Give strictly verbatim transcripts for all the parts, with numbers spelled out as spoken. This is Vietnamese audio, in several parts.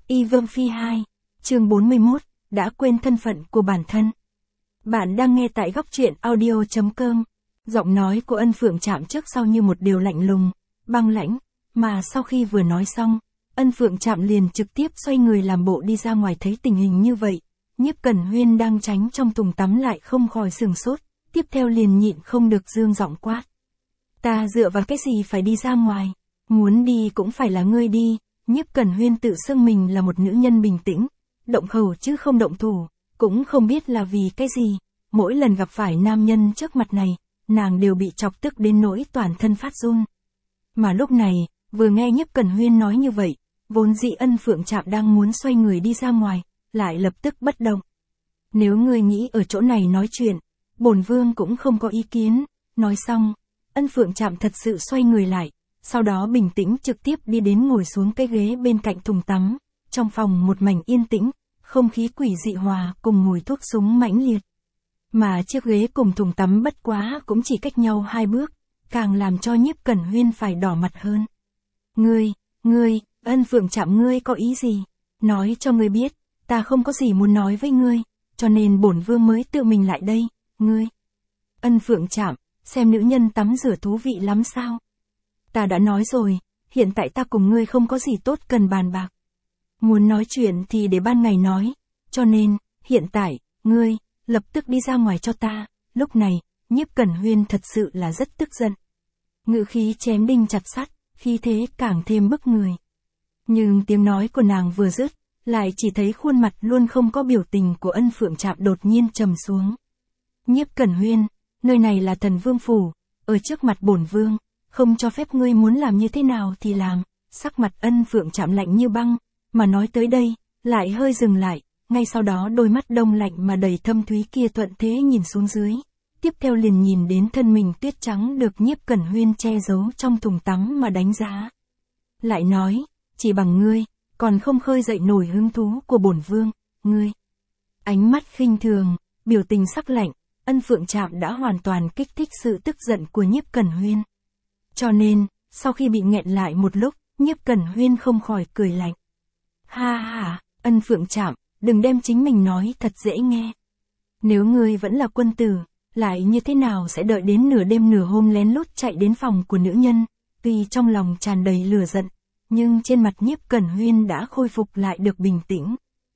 Y Vương Phi hai, chương bốn mươi mốt, đã quên thân phận của bản thân. Bạn đang nghe tại góc truyện audio chấm com. Giọng nói của Ân Phượng chạm trước sau như một điều lạnh lùng, băng lãnh, mà sau khi vừa nói xong, Ân Phượng chạm liền trực tiếp xoay người làm bộ đi ra ngoài. Thấy tình hình như vậy, Nhiếp Cẩn Huyên đang tránh trong thùng tắm lại không khỏi sửng sốt, tiếp theo liền nhịn không được dương giọng quát. Ta dựa vào cái gì phải đi ra ngoài, muốn đi cũng phải là ngươi đi. Nhiếp Cẩn Huyên tự xưng mình là một nữ nhân bình tĩnh, động khẩu chứ không động thủ, cũng không biết là vì cái gì, mỗi lần gặp phải nam nhân trước mặt này, nàng đều bị chọc tức đến nỗi toàn thân phát run. Mà lúc này, vừa nghe Nhiếp Cẩn Huyên nói như vậy, vốn dĩ Ân Phượng Trạm đang muốn xoay người đi ra ngoài, lại lập tức bất động. Nếu ngươi nghĩ ở chỗ này nói chuyện, bổn vương cũng không có ý kiến. Nói xong, Ân Phượng Trạm thật sự xoay người lại, sau đó bình tĩnh trực tiếp đi đến ngồi xuống cái ghế bên cạnh thùng tắm. Trong phòng một mảnh yên tĩnh, không khí quỷ dị hòa cùng mùi thuốc súng mãnh liệt. Mà chiếc ghế cùng thùng tắm bất quá cũng chỉ cách nhau hai bước, càng làm cho Nhiếp Cẩn Huyên phải đỏ mặt hơn. Ngươi, ngươi, Ân Phượng Trạm, ngươi có ý gì? Nói cho ngươi biết, ta không có gì muốn nói với ngươi, cho nên bổn vương mới tự mình lại đây. Ngươi, Ân Phượng Trạm, xem nữ nhân tắm rửa thú vị lắm sao? Ta đã nói rồi, hiện tại ta cùng ngươi không có gì tốt cần bàn bạc. Muốn nói chuyện thì để ban ngày nói, cho nên, hiện tại, ngươi, lập tức đi ra ngoài cho ta. Lúc này, Nhiếp Cẩn Huyên thật sự là rất tức giận. Ngữ khí chém đinh chặt sắt, khí thế càng thêm bức người. Nhưng tiếng nói của nàng vừa dứt, lại chỉ thấy khuôn mặt luôn không có biểu tình của Ân Phượng Trạm đột nhiên trầm xuống. Nhiếp Cẩn Huyên, nơi này là Thần Vương phủ, ở trước mặt bổn vương, không cho phép ngươi muốn làm như thế nào thì làm. Sắc mặt Ân Phượng Trạm lạnh như băng, mà nói tới đây, lại hơi dừng lại, ngay sau đó đôi mắt đông lạnh mà đầy thâm thúy kia thuận thế nhìn xuống dưới. Tiếp theo liền nhìn đến thân mình tuyết trắng được Nhiếp Cẩn Huyên che giấu trong thùng tắm mà đánh giá. Lại nói, chỉ bằng ngươi, còn không khơi dậy nổi hứng thú của bổn vương, ngươi. Ánh mắt khinh thường, biểu tình sắc lạnh, Ân Phượng Trạm đã hoàn toàn kích thích sự tức giận của Nhiếp Cẩn Huyên. Cho nên, sau khi bị nghẹn lại một lúc, Nhiếp Cẩn Huyên không khỏi cười lạnh. Ha ha, Ân Phượng Trạm, đừng đem chính mình nói thật dễ nghe. Nếu ngươi vẫn là quân tử, lại như thế nào sẽ đợi đến nửa đêm nửa hôm lén lút chạy đến phòng của nữ nhân? Tuy trong lòng tràn đầy lửa giận, nhưng trên mặt Nhiếp Cẩn Huyên đã khôi phục lại được bình tĩnh.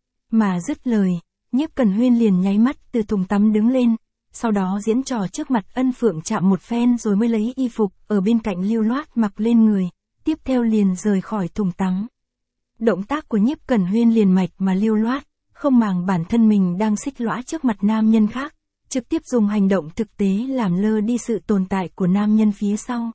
Mà dứt lời, Nhiếp Cẩn Huyên liền nháy mắt từ thùng tắm đứng lên, sau đó diễn trò trước mặt Ân Phượng Trạm một phen rồi mới lấy y phục ở bên cạnh lưu loát mặc lên người, tiếp theo liền rời khỏi thùng tắm. Động tác của Nhiếp Cẩn Huyên liền mạch mà lưu loát, không màng bản thân mình đang xích lõa trước mặt nam nhân khác, trực tiếp dùng hành động thực tế làm lơ đi sự tồn tại của nam nhân phía sau.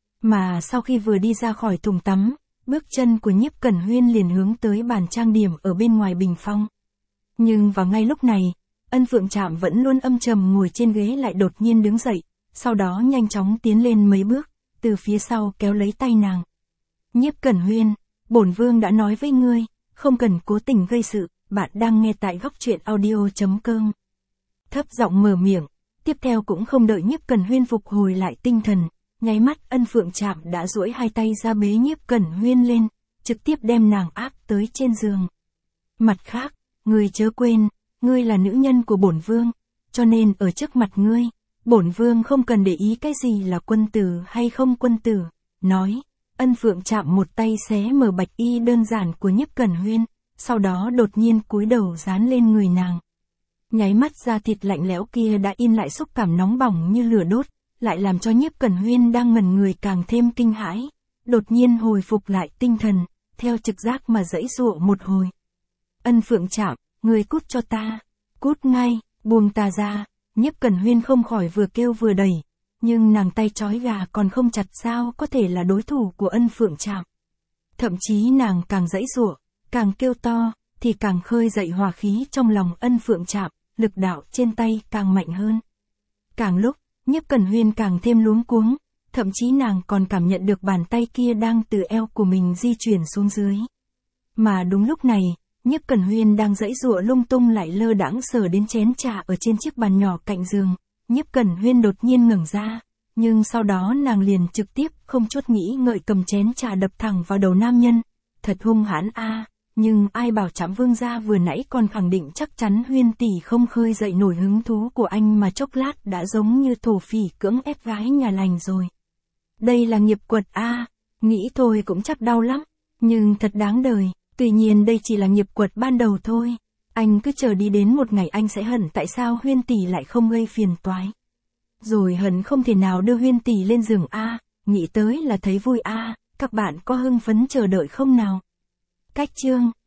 Mà sau khi vừa đi ra khỏi thùng tắm, bước chân của Nhiếp Cẩn Huyên liền hướng tới bàn trang điểm ở bên ngoài bình phong. Nhưng vào ngay lúc này, Ân Phượng Trạm vẫn luôn âm trầm ngồi trên ghế lại đột nhiên đứng dậy, sau đó nhanh chóng tiến lên mấy bước, từ phía sau kéo lấy tay nàng. Nhiếp Cẩn Huyên, bổn vương đã nói với ngươi, không cần cố tình gây sự. Bạn đang nghe tại góc truyện audio chấm com. Thấp giọng mở miệng, tiếp theo cũng không đợi Nhiếp Cẩn Huyên phục hồi lại tinh thần, nháy mắt Ân Phượng Trạm đã duỗi hai tay ra bế Nhiếp Cẩn Huyên lên, trực tiếp đem nàng áp tới trên giường. Mặt khác, ngươi chớ quên, ngươi là nữ nhân của bổn vương, cho nên ở trước mặt ngươi, bổn vương không cần để ý cái gì là quân tử hay không quân tử. Nói, Ân Phượng Trạm một tay xé mở bạch y đơn giản của Nhiếp Cẩn Huyên, sau đó đột nhiên cúi đầu dán lên người nàng. Nháy mắt da thịt lạnh lẽo kia đã in lại xúc cảm nóng bỏng như lửa đốt, lại làm cho Nhiếp Cẩn Huyên đang ngẩn người càng thêm kinh hãi, đột nhiên hồi phục lại tinh thần, theo trực giác mà giãy giụa một hồi. Ân Phượng Trạm, ngươi cút cho ta, cút ngay, buông ta ra. Nhiếp Cẩn Huyên không khỏi vừa kêu vừa đẩy, nhưng nàng tay trói gà còn không chặt sao có thể là đối thủ của Ân Phượng Trạm. Thậm chí nàng càng giãy giụa, càng kêu to, thì càng khơi dậy hỏa khí trong lòng Ân Phượng Trạm, lực đạo trên tay càng mạnh hơn. Càng lúc, Nhiếp Cẩn Huyên càng thêm luống cuống, thậm chí nàng còn cảm nhận được bàn tay kia đang từ eo của mình di chuyển xuống dưới. Mà đúng lúc này, Nhiếp Cẩn Huyên đang giãy giụa lung tung lại lơ đãng sờ đến chén trà ở trên chiếc bàn nhỏ cạnh giường. Nhiếp Cẩn Huyên đột nhiên ngẩng ra, nhưng sau đó nàng liền trực tiếp không chút nghĩ ngợi cầm chén trà đập thẳng vào đầu nam nhân. Thật hung hãn a. Nhưng ai bảo Trạm Vương gia vừa nãy còn khẳng định chắc chắn Huyên tỷ không khơi dậy nổi hứng thú của anh mà chốc lát đã giống như thổ phỉ cưỡng ép gái nhà lành rồi. Đây là nghiệp quật a, nghĩ thôi cũng chắc đau lắm, nhưng thật đáng đời, tuy nhiên đây chỉ là nghiệp quật ban đầu thôi. Anh cứ chờ đi đến một ngày anh sẽ hận tại sao Huyên tỷ lại không gây phiền toái. Rồi hận không thể nào đưa Huyên tỷ lên giường a, nghĩ tới là thấy vui a, các bạn có hưng phấn chờ đợi không nào? Cách chương